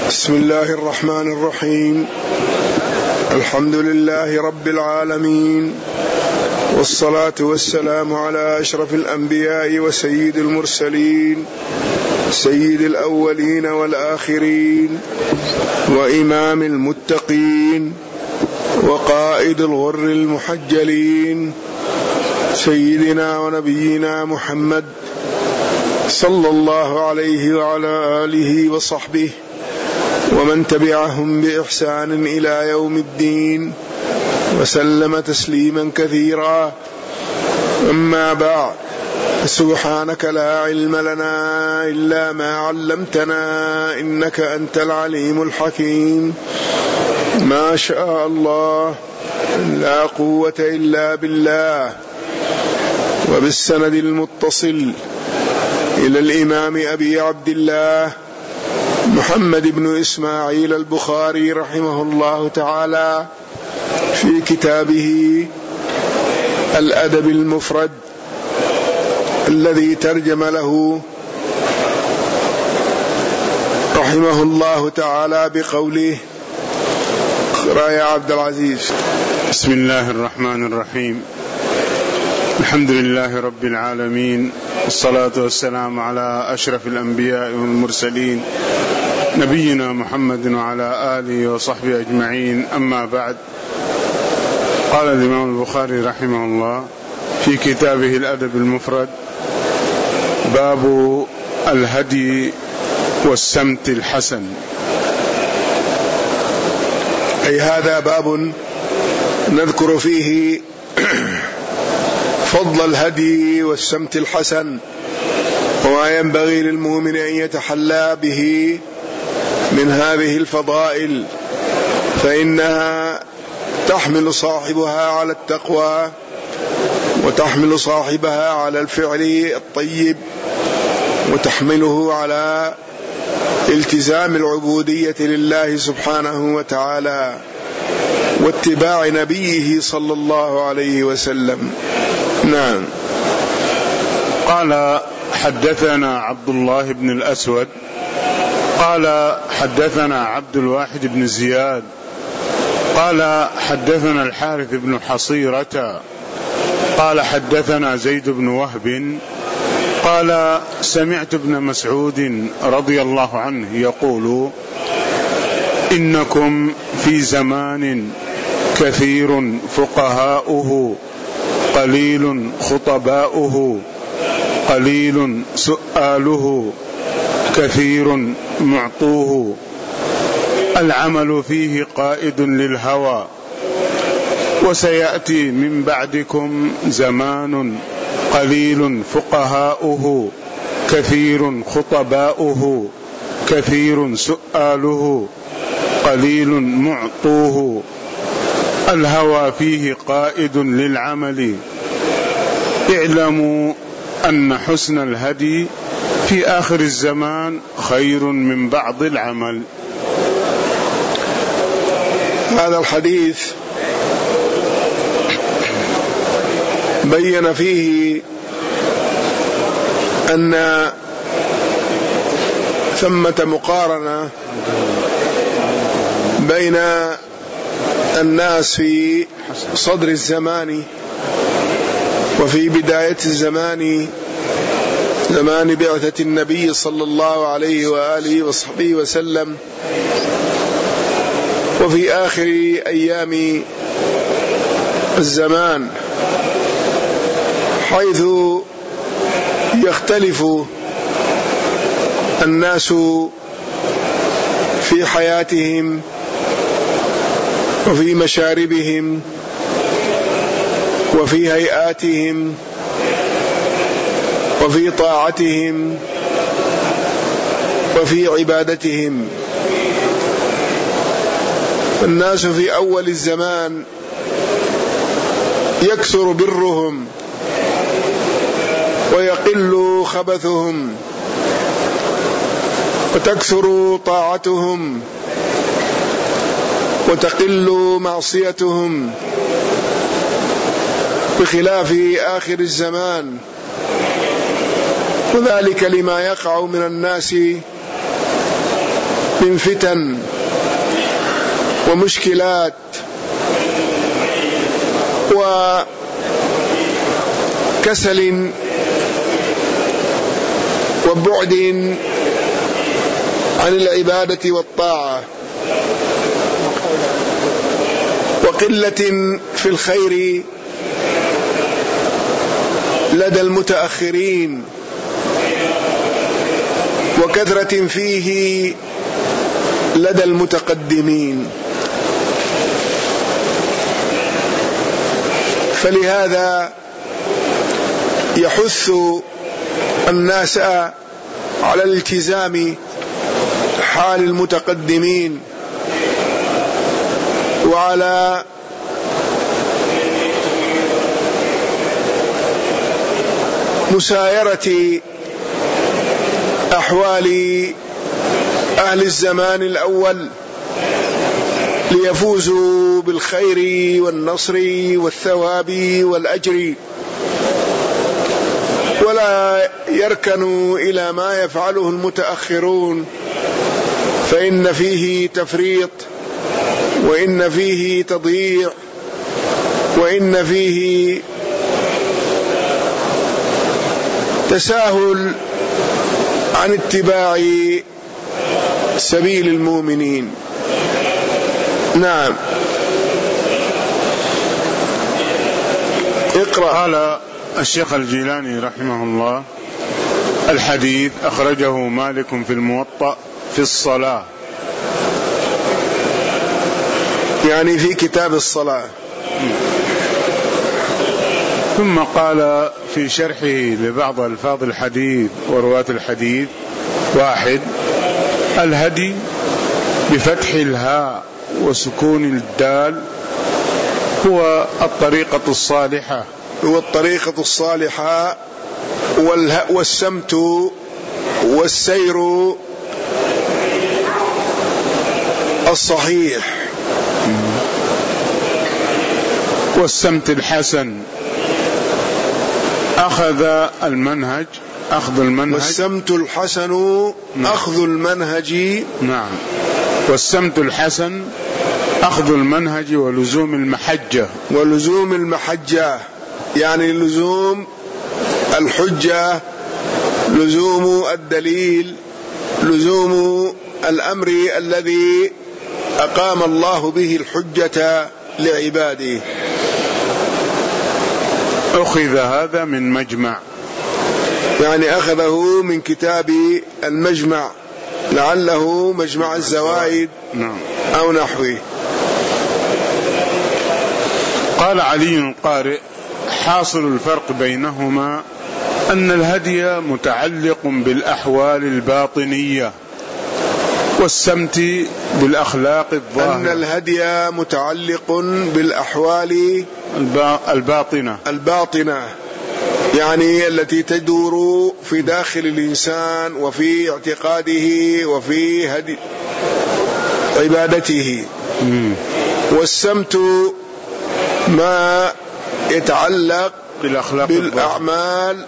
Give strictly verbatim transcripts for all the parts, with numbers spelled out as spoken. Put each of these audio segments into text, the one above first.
بسم الله الرحمن الرحيم. الحمد لله رب العالمين، والصلاة والسلام على أشرف الأنبياء وسيد المرسلين، سيد الأولين والآخرين، وإمام المتقين، وقائد الغر المحجلين، سيدنا ونبينا محمد صلى الله عليه وعلى آله وصحبه ومن تبعهم بإحسان إلى يوم الدين، وسلم تسليما كثيرا. أما بعد، سبحانك لا علم لنا إلا ما علمتنا إنك أنت العليم الحكيم. ما شاء الله لا قوة إلا بالله. وبالسند المتصل إلى الإمام أبي عبد الله محمد بن إسماعيل البخاري رحمه الله تعالى في كتابه الأدب المفرد الذي ترجم له رحمه الله تعالى بقوله: اقرأ يا عبد العزيز. بسم الله الرحمن الرحيم. الحمد لله رب العالمين، والصلاة والسلام على أشرف الأنبياء والمرسلين، نبينا محمد وعلى آله وصحبه أجمعين. أما بعد، قال الإمام البخاري رحمه الله في كتابه الأدب المفرد: باب الهدي والسمت الحسن. أي هذا باب نذكر فيه فضل الهدي والسمت الحسن، وما ينبغي للمؤمن أن يتحلى به من هذه الفضائل، فإنها تحمل صاحبها على التقوى، وتحمل صاحبها على الفعل الطيب، وتحمله على التزام العبودية لله سبحانه وتعالى، واتباع نبيه صلى الله عليه وسلم. نعم. قال: حدثنا عبد الله بن الأسود قال حدثنا عبد الواحد بن زياد قال حدثنا الحارث بن حصيرة قال حدثنا زيد بن وهب قال: سمعت ابن مسعود رضي الله عنه يقول: إنكم في زمان كثير فقهاؤه قليل خطباؤه قليل سؤاله كثير معطوه، العمل فيه قائد للهوى، وسيأتي من بعدكم زمان قليل فقهاؤه كثير خطباؤه كثير سؤاله قليل معطوه، الهوى فيه قائد للعمل، اعلموا أن حسن الهدي في آخر الزمان خير من بعض العمل. هذا الحديث بين فيه أن ثمة مقارنة بين الناس في صدر الزمان وفي بداية الزمان، زمان بعثة النبي صلى الله عليه وآله وصحبه وسلم، وفي آخر أيام الزمان، حيث يختلف الناس في حياتهم وفي مشاربهم وفي هيئاتهم وفي طاعتهم وفي عبادتهم. الناس في أول الزمان يكثر برهم ويقل خبثهم، وتكثر طاعتهم وتقل معصيتهم، بخلاف آخر الزمان، وذلك لما يقع من الناس من فتن ومشكلات وكسل وبعد عن العبادة والطاعة وقلة في الخير لدى المتأخرين وكثرة فيه لدى المتقدمين. فلهذا يحث الناس على الالتزام حال المتقدمين وعلى مسايرة أحوال أهل الزمان الأول ليفوزوا بالخير والنصر والثواب والأجر، ولا يركنوا إلى ما يفعله المتأخرون، فإن فيه تفريط وإن فيه تضييع وإن فيه تساهل عن اتباع سبيل المؤمنين. نعم. اقرأ. قال الشيخ الجيلاني رحمه الله: الحديث أخرجه مالك في الموطأ في الصلاة، يعني في كتاب الصلاة. ثم قال في شرحه لبعض ألفاظ الحديث ورواة الحديث: واحد، الهدي بفتح الهاء وسكون الدال هو الطريقة الصالحة، هو الطريقة الصالحة والسمت والسير الصحيح والسمت الحسن، أخذ المنهج أخذ المنهج والسمت الحسن نعم. أخذ المنهج. نعم. والسمت الحسن أخذ المنهج ولزوم المحجة ولزوم المحجة يعني لزوم الحجة، لزوم الدليل، لزوم الأمر الذي أقام الله به الحجة لعباده. أخذ هذا من مجمع، يعني أخذه من كتاب المجمع، لعله مجمع الزوائد نعم. أو نحوه. قال علي القارئ: حاصل الفرق بينهما أن الهدي متعلق بالأحوال الباطنية والسمت بالأخلاق الظاهرة. أن الهدي متعلق بالأحوال الباطنة الباطنة يعني التي تدور في داخل الإنسان وفي اعتقاده وفي هدي عبادته. مم. والسمت ما يتعلق بالأخلاق بالأعمال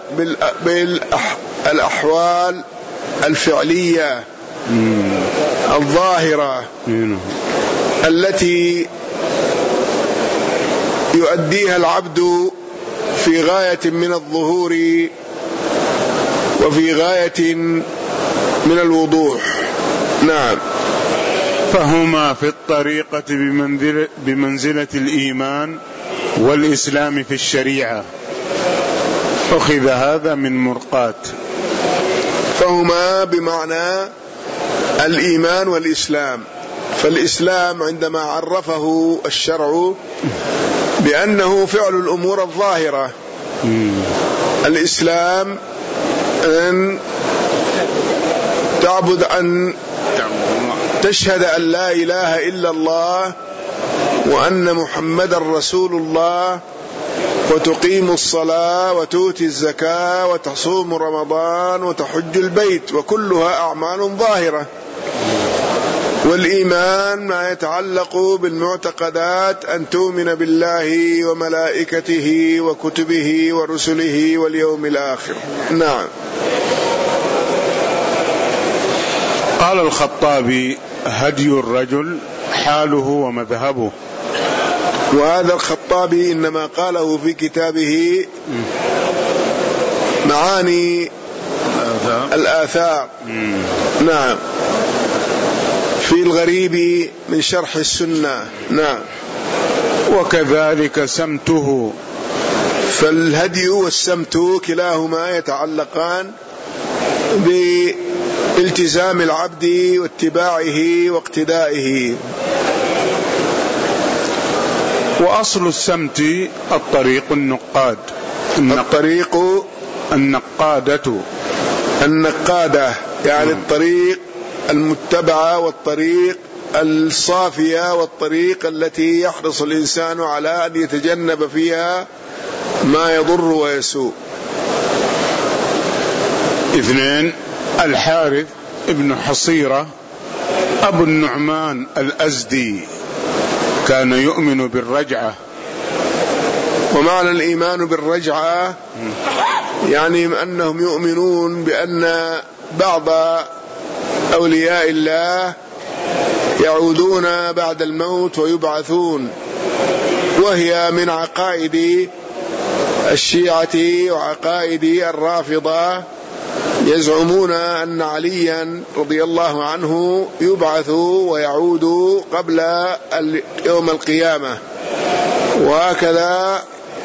بالأحوال الفعلية مم. الظاهرة مم. التي يؤديها العبد في غاية من الظهور وفي غاية من الوضوح. نعم. فهما في الطريقة بمنزلة, بمنزلة الإيمان والإسلام في الشريعة. أخذ هذا من مرقات. فهما بمعنى الإيمان والإسلام. فالإسلام عندما عرفه الشرع بأنه فعل الأمور الظاهرة، الإسلام أن تعبد أن تشهد أن لا إله إلا الله وأن محمد رسول الله، وتقيم الصلاة وتؤتي الزكاة وتصوم رمضان وتحج البيت، وكلها أعمال ظاهرة. والإيمان ما يتعلق بالمعتقدات، أن تؤمن بالله وملائكته وكتبه ورسله واليوم الآخر. نعم. قال الخطابي هدي الرجل حاله ومذهبه. وهذا الخطابي إنما قاله في كتابه معاني الآثار. نعم، في الغريب من شرح السنة. نعم. وكذلك سمته، فالهدي والسمت كلاهما يتعلقان بالتزام العبد واتباعه واقتدائه. وأصل السمت الطريق النقاد، الطريق النقادة النقادة يعني الطريق المتبعة والطريق الصافية والطريق التي يحرص الإنسان على أن يتجنب فيها ما يضر ويسوء. اثنين، الحارث ابن حصيرة أبو النعمان الأزدي كان يؤمن بالرجعة. ومعنى الإيمان بالرجعة يعني أنهم يؤمنون بأن بعض أولياء الله يعودون بعد الموت ويبعثون، وهي من عقائد الشيعة وعقائد الرافضة. يزعمون أن عليا رضي الله عنه يبعث ويعود قبل يوم القيامة، وهكذا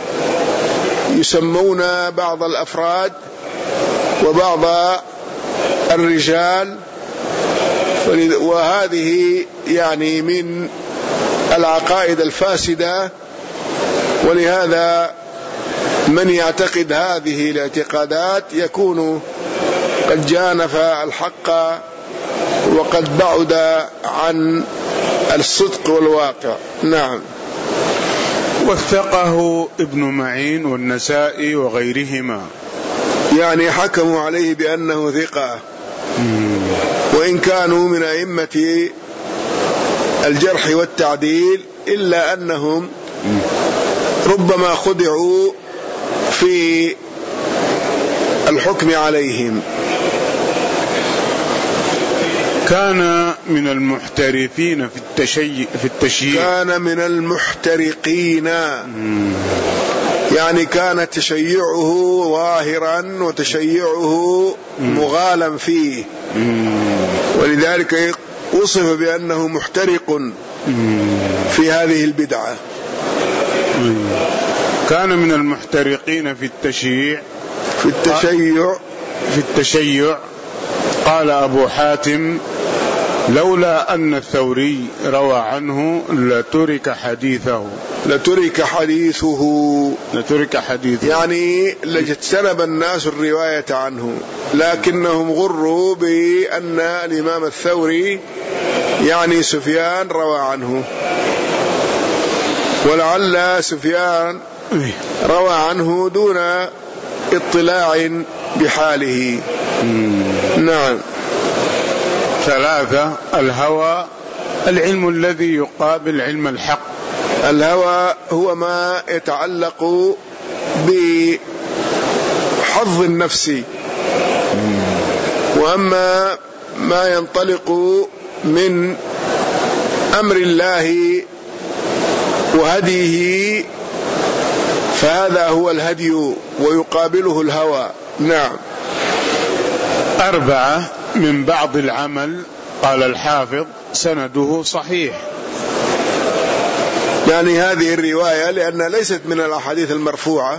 يسمون بعض الأفراد وبعض الرجال، وهذه يعني من العقائد الفاسدة. ولهذا من يعتقد هذه الاعتقادات يكون قد جانف الحق وقد بعد عن الصدق والواقع. نعم. وثقه ابن معين والنسائي وغيرهما، يعني حكموا عليه بأنه ثقة، وإن كانوا من أئمة الجرح والتعديل، إلا أنهم ربما خدعوا في الحكم عليهم. كان من المحترفين في التشيع في التشييع كان من المحترقين، يعني كان تشيعه ظاهرا وتشيعه مغالم فيه، ولذلك وصف بأنه محترق في هذه البدعة. كان من المحترقين في التشييع في التشيع في التشيع قال أبو حاتم: لولا أن الثوري روى عنه لترك حديثه لترك حديثه لترك حديثه يعني لاجتنب الناس الرواية عنه، لكنهم غروا بأن الإمام الثوري يعني سفيان روى عنه، ولعل سفيان روى عنه دون اطلاع بحاله. نعم. ثلاثة، الهوى العلم الذي يقابل علم الحق. الهوى هو ما يتعلق بحظ النفس، وأما ما ينطلق من أمر الله وهديه فهذا هو الهدي ويقابله الهوى. نعم. أربعة، من بعض العمل قال الحافظ سنده صحيح، يعني هذه الرواية لأنها ليست من الأحاديث المرفوعة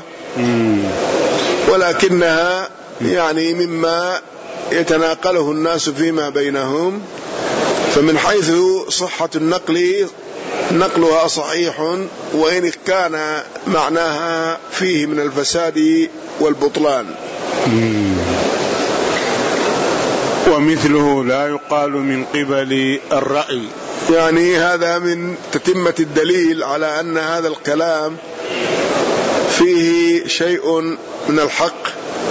ولكنها يعني مما يتناقله الناس فيما بينهم، فمن حيث صحة النقل نقلها صحيح، وإن كان معناها فيه من الفساد والبطلان. ومثله لا يقال من قبل الرأي، يعني هذا من تتمة الدليل على أن هذا الكلام فيه شيء من الحق.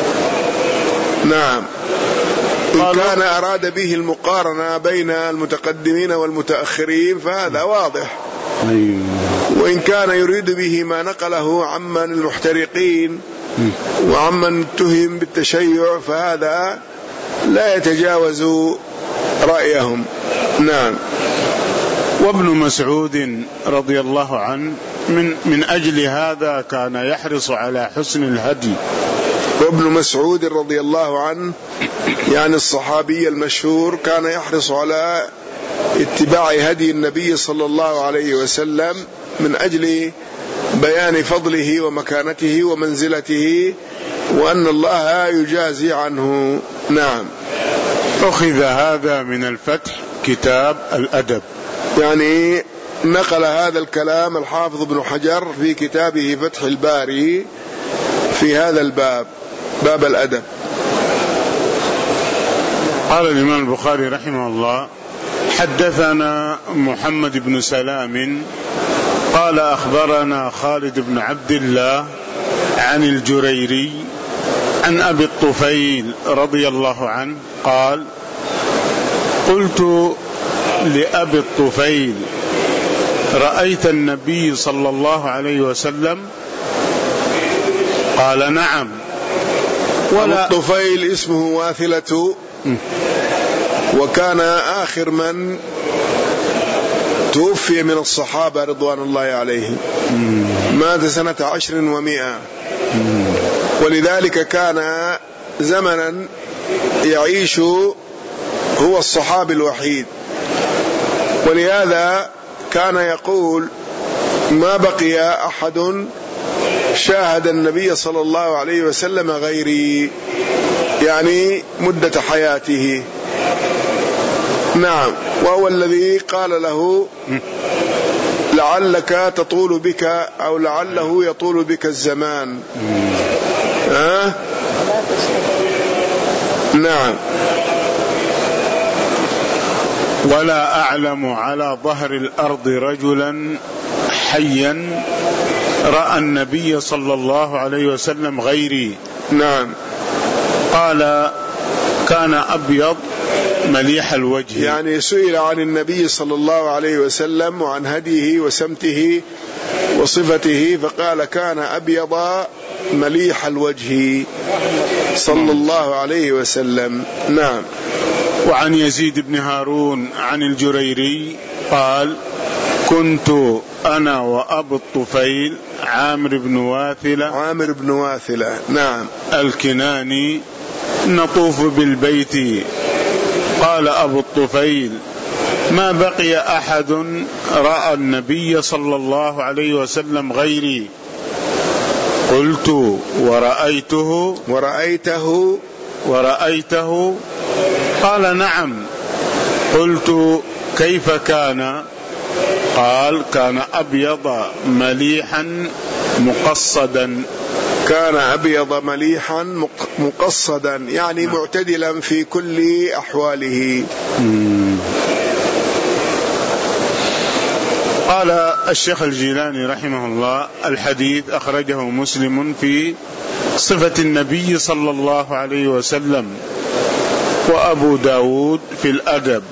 نعم. إن كان أراد به المقارنة بين المتقدمين والمتأخرين فهذا واضح، وإن كان يريد به ما نقله عمن المحترقين وعمن اتهم بالتشيع فهذا لا يتجاوز رأيهم. نعم. وابن مسعود رضي الله عنه من, من أجل هذا كان يحرص على حسن الهدي. وابن مسعود رضي الله عنه يعني الصحابي المشهور كان يحرص على اتباع هدي النبي صلى الله عليه وسلم من أجل بيان فضله ومكانته ومنزلته وأن الله يجازي عنه. نعم. أخذ هذا من الفتح كتاب الأدب، يعني نقل هذا الكلام الحافظ ابن حجر في كتابه فتح الباري في هذا الباب، باب الأدب. قال الإمام البخاري رحمه الله: حدثنا محمد بن سلام قال أخبرنا خالد بن عبد الله عن الجريري عن أبي الطفيل رضي الله عنه قال: قلت لأبي الطفيل: رأيت النبي صلى الله عليه وسلم؟ قال: نعم. ولا الطفيل اسمه واثلة، وكان آخر من توفي من الصحابة رضوان الله عليهم، مات سنة عشر ومئة، ولذلك كان زمنا يعيش هو الصحابي الوحيد، ولهذا كان يقول: ما بقي أحد شاهد النبي صلى الله عليه وسلم غيري، يعني مدة حياته. نعم. وهو الذي قال له: لعلك تطول بك أو لعله يطول بك الزمان. أه؟ نعم. ولا أعلم على ظهر الأرض رجلا حيا رأى النبي صلى الله عليه وسلم غيري. نعم. قال: كان أبيض مليح الوجه. يعني سئل عن النبي صلى الله عليه وسلم وعن هديه وسمته وصفته، فقال: كان أبيض مليح الوجه صلى الله عليه وسلم. نعم. وعن يزيد بن هارون عن الجريري قال: كنت أنا وأبو الطفيل عامر بن واثلة عامر بن واثلة نعم الكناني نطوف بالبيت. قال أبو الطفيل: ما بقي أحد رأى النبي صلى الله عليه وسلم غيري. قلت: ورأيته ورأيته ورأيته قال: نعم. قلت: كيف كان؟ قال: كان أبيض مليحا مقصدا. كان أبيض مليحا مقصدا، يعني معتدلا في كل أحواله. قال الشيخ الجيلاني رحمه الله: الحديث أخرجه مسلم في صفة النبي صلى الله عليه وسلم، وأبو داود في الأدب.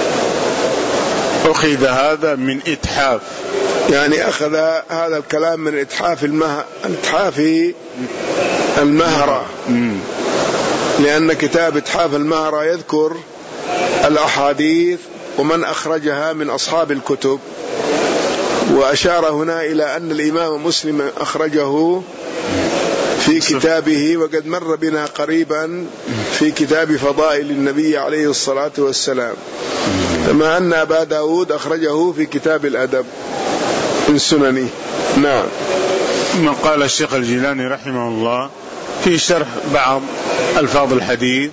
أخذ هذا من إتحاف، يعني أخذ هذا الكلام من إتحاف المه... إتحاف المهرة، لأن كتاب إتحاف المهرة يذكر الأحاديث ومن أخرجها من أصحاب الكتب، وأشار هنا إلى أن الإمام مسلم أخرجه في كتابه، وقد مر بنا قريبا في كتاب فضائل النبي عليه الصلاة والسلام، كما أن أبا داود أخرجه في كتاب الأدب من سننه. نعم. ما قال الشيخ الجيلاني رحمه الله في شرح بعض ألفاظ الحديث: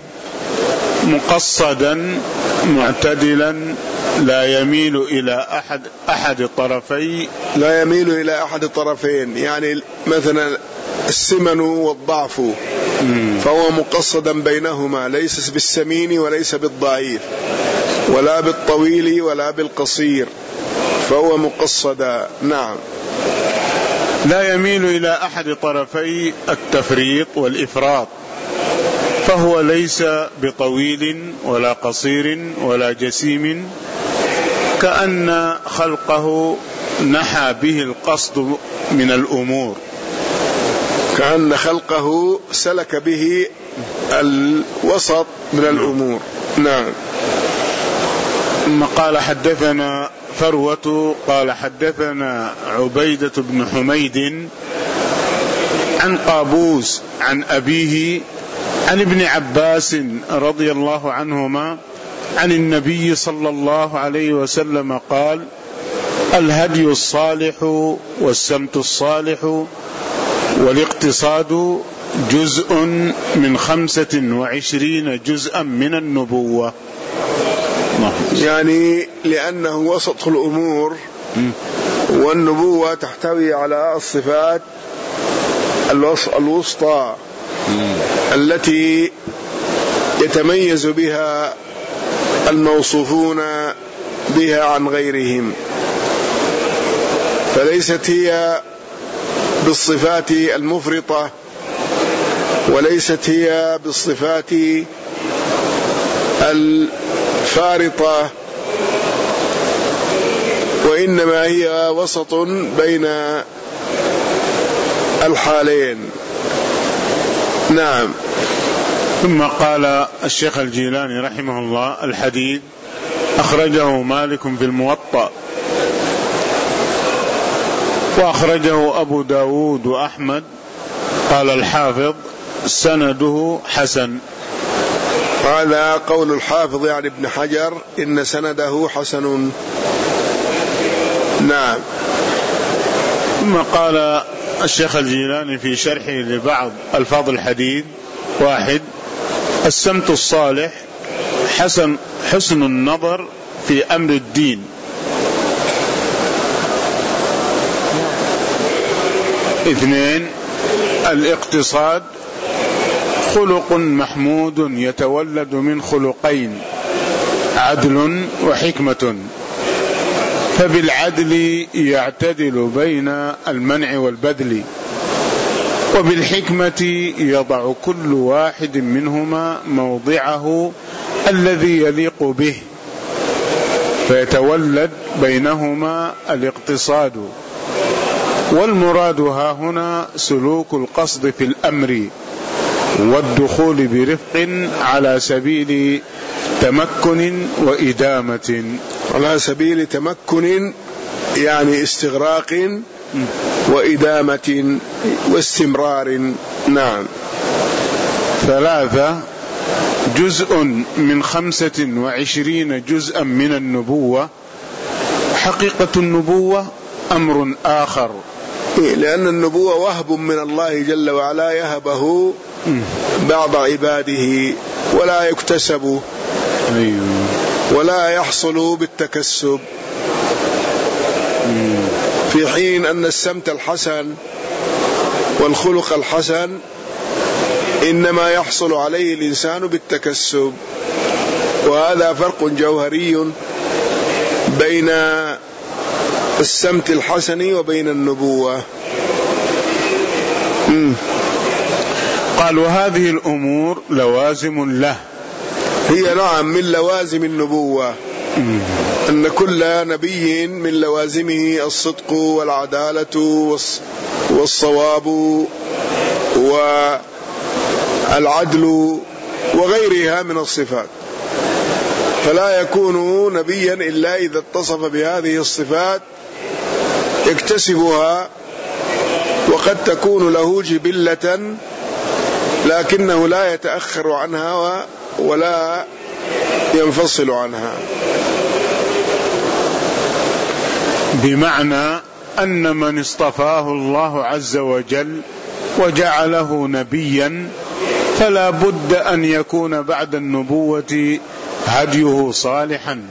مقصدا معتدلا لا يميل إلى أحد أحد طرفي لا يميل إلى أحد الطرفين، يعني مثلا السمن والضعف، فهو مقصدا بينهما، ليس بالسمين وليس بالضعيف، ولا بالطويل ولا بالقصير، فهو مقصدا. نعم. لا يميل إلى أحد طرفي التفريط والإفراط، فهو ليس بطويل ولا قصير ولا جسيم، كأن خلقه نحى به القصد من الأمور، كأن خلقه سلك به الوسط من الأمور. نعم. ثم قال حدثنا فروة قال حدثنا عبيدة بن حميد عن قابوس عن أبيه عن ابن عباس رضي الله عنهما عن النبي صلى الله عليه وسلم قال: الهدي الصالح والسمت الصالح والاقتصاد جزء من خمسة وعشرين جزءا من النبوة. يعني لأنه وسط الأمور، والنبوة تحتوي على الصفات الوسطى التي يتميز بها الموصوفون بها عن غيرهم، فليست هي بالصفات المفرطة وليست هي بالصفات الفارطة، وإنما هي وسط بين الحالين. نعم. ثم قال الشيخ الجيلاني رحمه الله: الحديث أخرجه مالك في الموطأ، وأخرجه أبو داود وأحمد. قال الحافظ: سنده حسن. هذا قول الحافظ يعني ابن حجر، إن سنده حسن. نعم. ثم قال الشيخ الجيلاني في شرحه لبعض ألفاظ الحديث: واحد، السمت الصالح حسن حسن النظر في أمر الدين. اثنين، الاقتصاد خلق محمود يتولد من خلقين: عدل وحكمة، فبالعدل يعتدل بين المنع والبذل، وبالحكمة يضع كل واحد منهما موضعه الذي يليق به، فيتولد بينهما الاقتصاد. والمراد ها هنا سلوك القصد في الأمر والدخول برفق على سبيل تمكن وإدامة. على سبيل تمكن يعني استغراق وإدامة واستمرار. نعم. ثلاثة، جزء من خمسة وعشرين جزءا من النبوة. حقيقة النبوة أمر آخر، لأن النبوة وهب من الله جل وعلا يهبه بعض عباده، ولا يكتسب ولا يحصل بالتكسب، في حين أن السمت الحسن والخلق الحسن إنما يحصل عليه الإنسان بالتكسب. وهذا فرق جوهري بين السمت الحسن وبين النبوة. مم. قال: وهذه الأمور لوازم له. هي نعم من لوازم النبوة، مم. أن كل نبي من لوازمه الصدق والعدالة والصواب والعدل وغيرها من الصفات، فلا يكون نبيا إلا إذا اتصف بهذه الصفات يكتسبها، وقد تكون له جبلة لكنه لا يتأخر عنها ولا ينفصل عنها. بمعنى أن من اصطفاه الله عز وجل وجعله نبيا فلا بد أن يكون بعد النبوة هديه صالحا.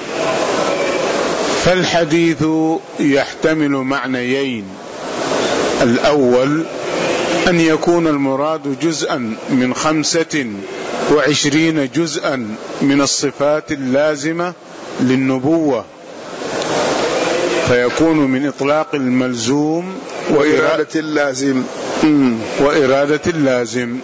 فالحديث يحتمل معنيين: الأول أن يكون المراد جزءا من خمسة وعشرين جزءا من الصفات اللازمة للنبوة، فيكون من إطلاق الملزوم وإرادة اللازم وإرادة اللازم.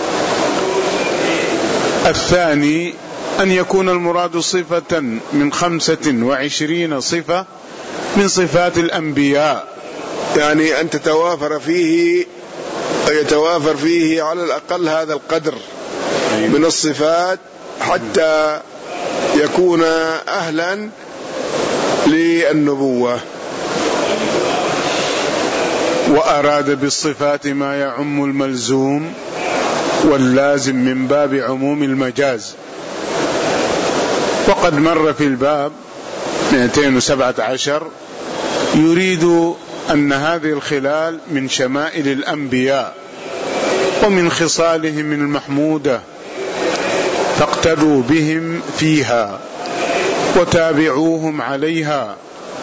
الثاني أن يكون المراد صفة من خمسة وعشرين صفة من صفات الأنبياء، يعني أن تتوافر فيه يتوافر فيه على الأقل هذا القدر من الصفات حتى يكون أهلا للنبوة. وأراد بالصفات ما يعم الملزوم واللازم من باب عموم المجاز. وقد مر في الباب مئتين وسبعة عشر يريد أن هذه الخلال من شمائل الأنبياء ومن خصالهم المحمودة، فاقتدوا بهم فيها وتابعوهم عليها.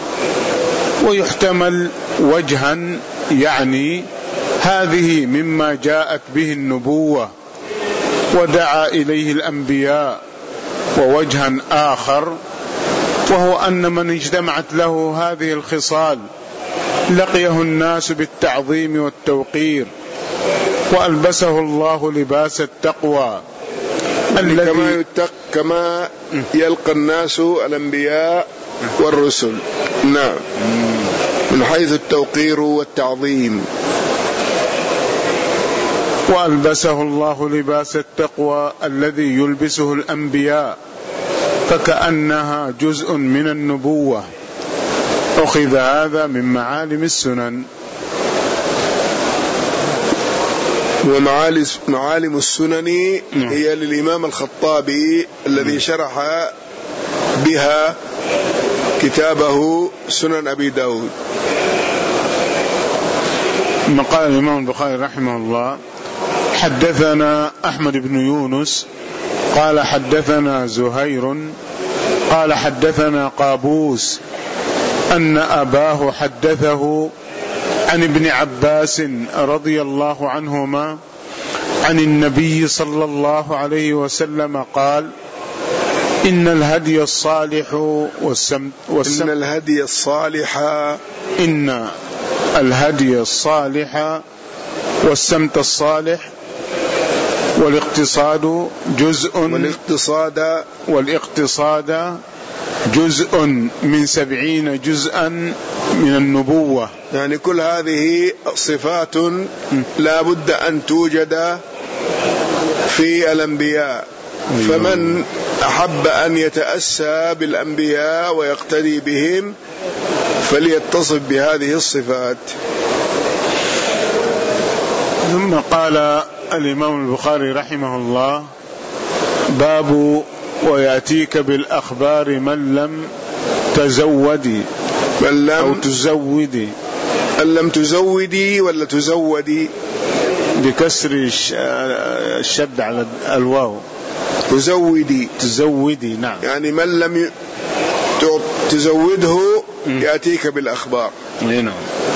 ويحتمل وجها يعني هذه مما جاءت به النبوة ودعا إليه الأنبياء، ووجها آخر وهو أن من اجتمعت له هذه الخصال لقيه الناس بالتعظيم والتوقير، وألبسه الله لباس التقوى الذي كما, يتق كما يلقى الناس الأنبياء والرسل. نعم، من حيث التوقير والتعظيم. وألبسه الله لباس التقوى الذي يلبسه الأنبياء، فكأنها جزء من النبوة. أخذ هذا من معالم السنن. ومعالم السنن هي للإمام الخطابي الذي شرح بها كتابه سنن أبي داود. ما قال الإمام البخاري رحمه الله: حدثنا أحمد بن يونس قال حدثنا زهير قال حدثنا قابوس أن أباه حدثه عن ابن عباس رضي الله عنهما عن النبي صلى الله عليه وسلم قال: إن الهدي الصالح والسمت والسمت إن الهدي الصالح إن الهدي الصالح والسمت الصالح والاقتصاد جزء والاقتصاد والاقتصاد جزء من سبعين جزءا من النبوة. يعني كل هذه صفات لا بد أن توجد في الأنبياء، فمن أحب أن يتأسى بالأنبياء ويقتدي بهم فليتصف بهذه الصفات. ثم قال الإمام البخاري رحمه الله: باب ويأتيك بالأخبار من لم تزودي من لم أو تزودي. من لم تزودي ولا تزودي؟ بكسر الشد على الواو. تزودي تزودي نعم. يعني من لم تزوده يأتيك بالأخبار. نعم.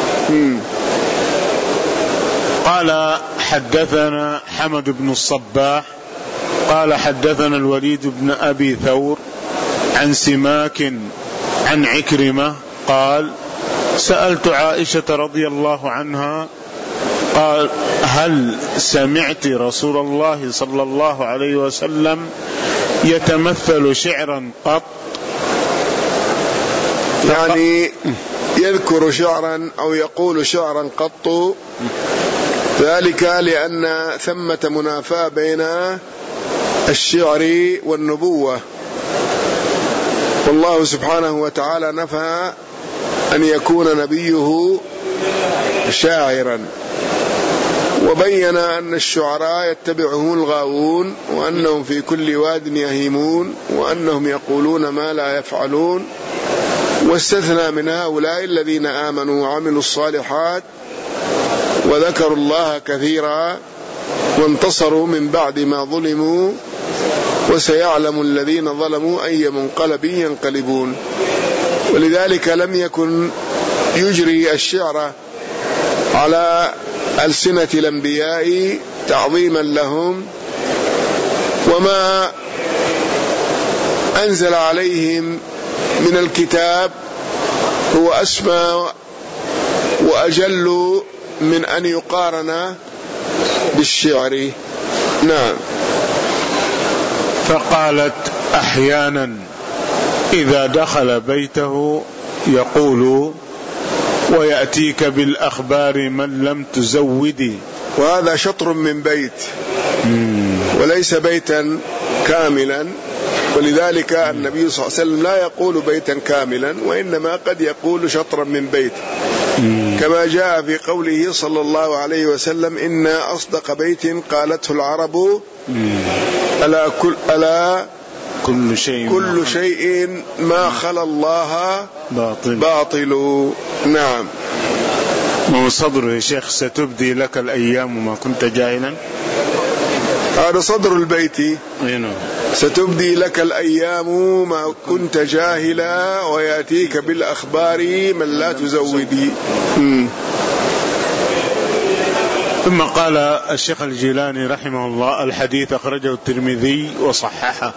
قال حدثنا حمد بن الصباح قال حدثنا الوليد بن أبي ثور عن سماك عن عكرمة قال: سألت عائشة رضي الله عنها قال: هل سمعت رسول الله صلى الله عليه وسلم يتمثل شعرا قط؟ يعني يذكر شعرا أو يقول شعرا قط، ذلك لأن ثمة منافاة بين الشعر والنبوة، والله سبحانه وتعالى نفى أن يكون نبيه شاعرا، وبين أن الشعراء يتبعهم الغاوون، وأنهم في كل واد يهيمون، وأنهم يقولون ما لا يفعلون، واستثنى من هؤلاء الذين آمنوا وعملوا الصالحات وذكروا الله كثيرا وانتصروا من بعد ما ظلموا وسيعلم الذين ظلموا أي منقلب ينقلبون. ولذلك لم يكن يجري الشعر على ألسنة الأنبياء تعظيما لهم، وما أنزل عليهم من الكتاب هو أسمى وأجل من أن يقارن بالشعر. نعم. فقالت: أحيانا إذا دخل بيته يقول: ويأتيك بالأخبار من لم تزودي. وهذا شطر من بيت وليس بيتا كاملا، ولذلك النبي صلى الله عليه وسلم لا يقول بيتا كاملا، وإنما قد يقول شطرا من بيت، كما جاء في قوله صلى الله عليه وسلم: إن أصدق بيت قالته العرب ألا كل, ألا كل شيء كل شيء ما خلا الله باطل, باطل. نعم. ما صدره يا شيخ؟ ستبدي لك الأيام ما كنت جاهلا. هذا صدر البيت. ستبدي لك الأيام ما كنت جاهلا ويأتيك بالأخبار من لا تزودي. ثم قال الشيخ الجيلاني رحمه الله: الحديث أخرجه الترمذي وصححه،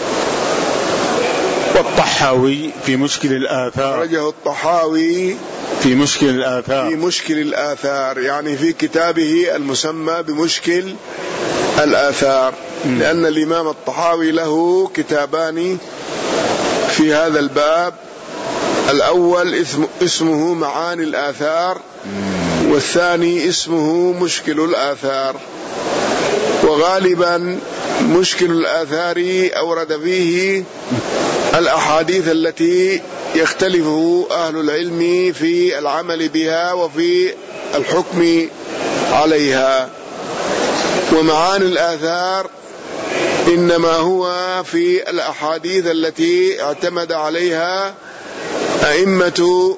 والطحاوي في مشكل الآثار. أخرجه الطحاوي في مشكل الآثار في مشكل الآثار يعني في كتابه المسمى بمشكل الآثار، م. لأن الإمام الطحاوي له كتابان في هذا الباب. الأول اسم اسمه معاني الآثار، م. والثاني اسمه مشكل الآثار. وغالبا مشكل الآثار أورد فيه الأحاديث التي يختلف أهل العلم في العمل بها وفي الحكم عليها. ومعاني الآثار إنما هو في الأحاديث التي اعتمد عليها أئمة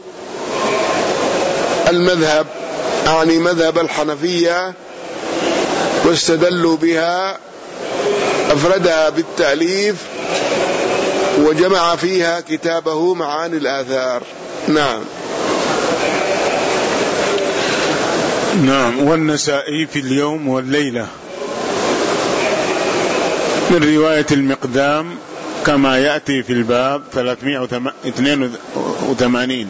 المذهب، يعني مذهب الحنفية، واستدلوا بها، أفردها بالتأليف وجمع فيها كتابه معاني الآثار. نعم. نعم. والنسائي في اليوم والليلة من رواية المقدام كما يأتي في الباب ثلاثمائة واثنين وثمانين.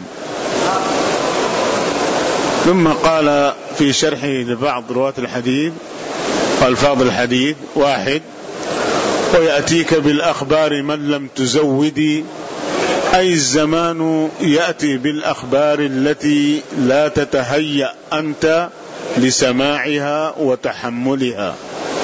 ثم قال في شرحه لبعض رواة الحديث ألفاظ الحديث: واحد، ويأتيك بالأخبار من لم تزودي، أي الزمان يأتي بالأخبار التي لا تتهيأ أنت لسماعها وتحملها.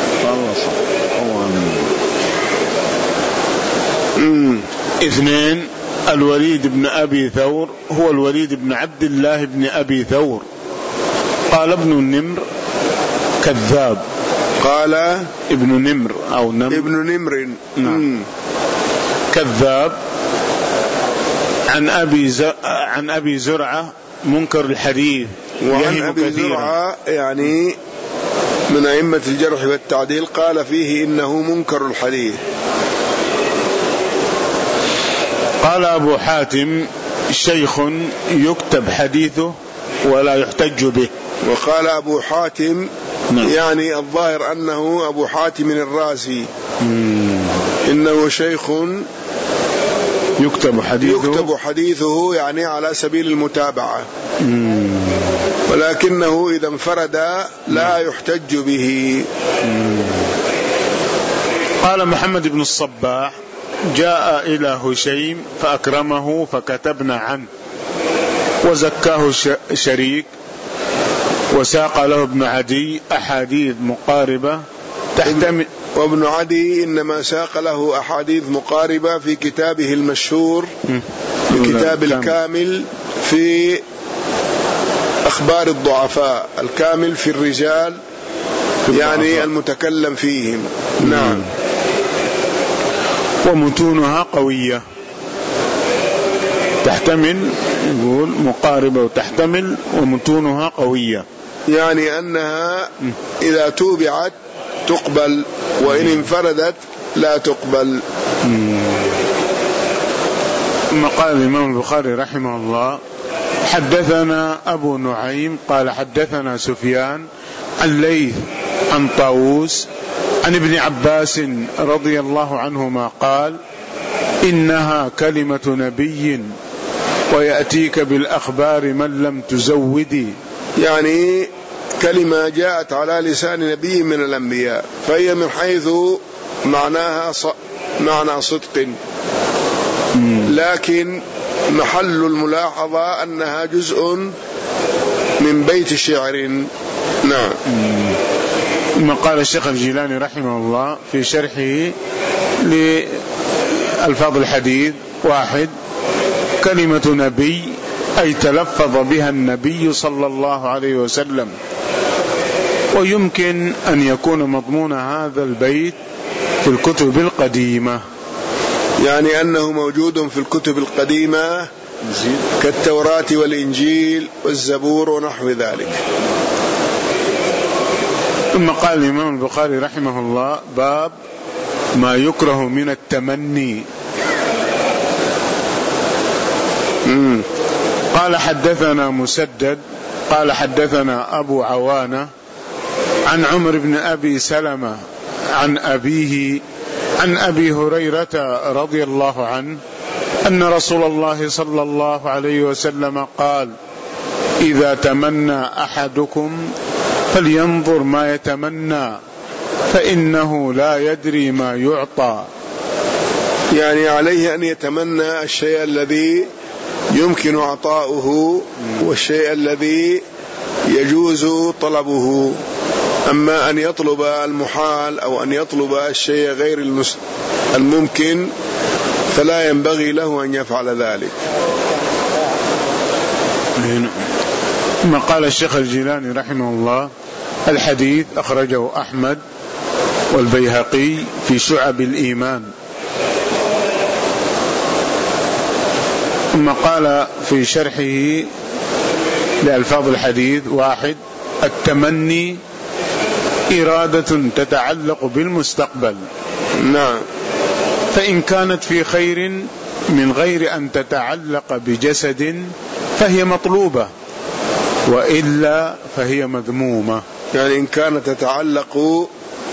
اثنين، الوليد بن أبي ثور هو الوليد بن عبد الله بن أبي ثور. قال ابن النمر كذاب. قال ابن نمر أو نمر ابن نمر نعم. كذاب. عن أبي ز... عن أبي زرعة منكر الحديث. وعن أبي كثيرا. زرعة يعني من أئمة الجرح والتعديل قال فيه إنه منكر الحديث. قال أبو حاتم: شيخ يكتب حديثه ولا يحتج به. وقال أبو حاتم نعم. يعني الظاهر أنه أبو حاتم الرازي، مم. إنه شيخ يكتب حديثه يكتب حديثه يعني على سبيل المتابعة، مم. ولكنه إذا انفرد لا يحتج به. مم. قال محمد بن الصباح: جاء إلى هشيم فأكرمه فكتبنا عنه، وزكاه شريك، وساق له ابن عدي أحاديث مقاربة تحتمل. وابن عدي إنما ساق له أحاديث مقاربة في كتابه المشهور بكتاب الكامل في أخبار الضعفاء، الكامل في الرجال يعني المتكلم فيهم. نعم. ومتونها قوية تحتمل، يقول مقاربة وتحتمل، ومتونها قوية يعني أنها إذا توبعت تقبل، وإن انفردت لا تقبل. ثم قال الإمام البخاري رحمه الله: حدثنا أبو نعيم قال حدثنا سفيان عن ليث عن طاووس عن ابن عباس رضي الله عنهما قال: إنها كلمة نبي ويأتيك بالأخبار من لم تزودي. يعني كلمة جاءت على لسان نبي من الأنبياء، فهي من حيث معناها ص... معنى صدق، لكن محل الملاحظة أنها جزء من بيت شعر. نعم. ثم قال الشيخ الجيلاني رحمه الله في شرحه ألفاظ الحديث: واحد، كلمة نبي أي تلفظ بها النبي صلى الله عليه وسلم. ويمكن أن يكون مضمون هذا البيت في الكتب القديمة، يعني أنه موجود في الكتب القديمة كالتوراة والإنجيل والزبور ونحو ذلك. ثم قال الإمام البخاري رحمه الله: باب ما يكره من التمني. مم. قال: حدثنا مسدد قال حدثنا أبو عوانة عن عمر بن أبي سلمة عن أبيه عن أبي هريرة رضي الله عنه أن رسول الله صلى الله عليه وسلم قال: إذا تمنى أحدكم فلينظر ما يتمنى فإنه لا يدري ما يعطى. يعني عليه أن يتمنى الشيء الذي يمكن عطاؤه والشيء الذي يجوز طلبه، أما أن يطلب المحال أو أن يطلب الشيء غير الممكن فلا ينبغي له أن يفعل ذلك. ثم قال الشيخ الجيلاني رحمه الله: الحديث أخرجه أحمد والبيهقي في شعب الإيمان. ثم قال في شرحه لألفاظ الحديث: واحد، التمني إرادة تتعلق بالمستقبل، نعم، فإن كانت في خير من غير أن تتعلق بجسد فهي مطلوبة، وإلا فهي مذمومة. يعني إن كانت تتعلق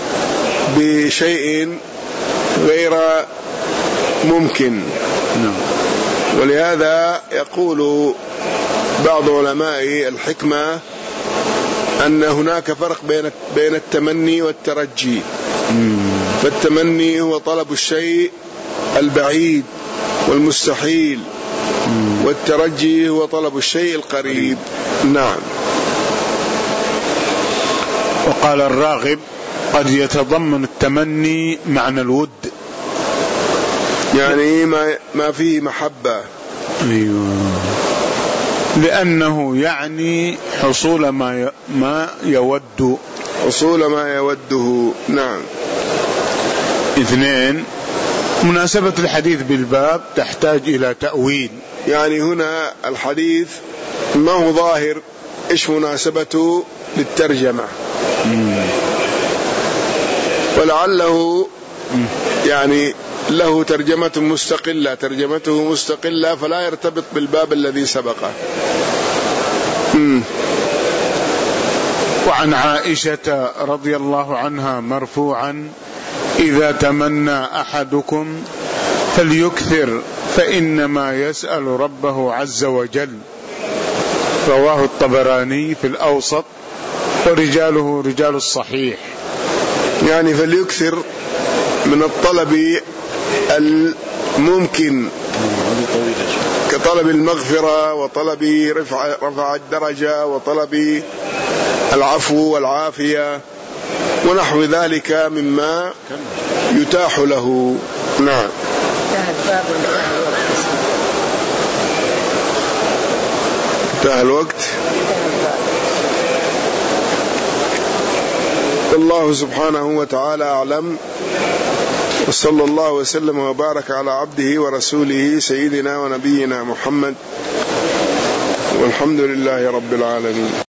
بشيء غير ممكن. نعم. ولهذا يقول بعض علماء الحكمة أن هناك فرق بين بين التمني والترجي. فالتمني هو طلب الشيء البعيد والمستحيل، والترجي هو طلب الشيء القريب. نعم. وقال الراغب: قد يتضمن التمني معنى الود، يعني ما ما فيه محبة. أيوة. لأنه يعني حصول ما ما يود، حصول ما يوده. نعم. اثنين، مناسبة الحديث بالباب تحتاج إلى تأويل. يعني هنا الحديث ما هو ظاهر إيش مناسبته للترجمة، مم. ولعله مم. يعني له ترجمة مستقلة، ترجمته مستقلة فلا يرتبط بالباب الذي سبقه. مم. وعن عائشة رضي الله عنها مرفوعا: إذا تمنى أحدكم فليكثر فإنما يسأل ربه عز وجل. رواه الطبراني في الأوسط ورجاله رجال الصحيح. يعني فليكثر من الطلب الممكن كطلب المغفرة وطلب رفع, رفع الدرجة وطلب العفو والعافية ونحو ذلك مما يتاح له. نعم. انتهى الوقت. الله سبحانه وتعالى أعلم، وصلى الله وسلم وبارك على عبده ورسوله سيدنا ونبينا محمد، والحمد لله رب العالمين.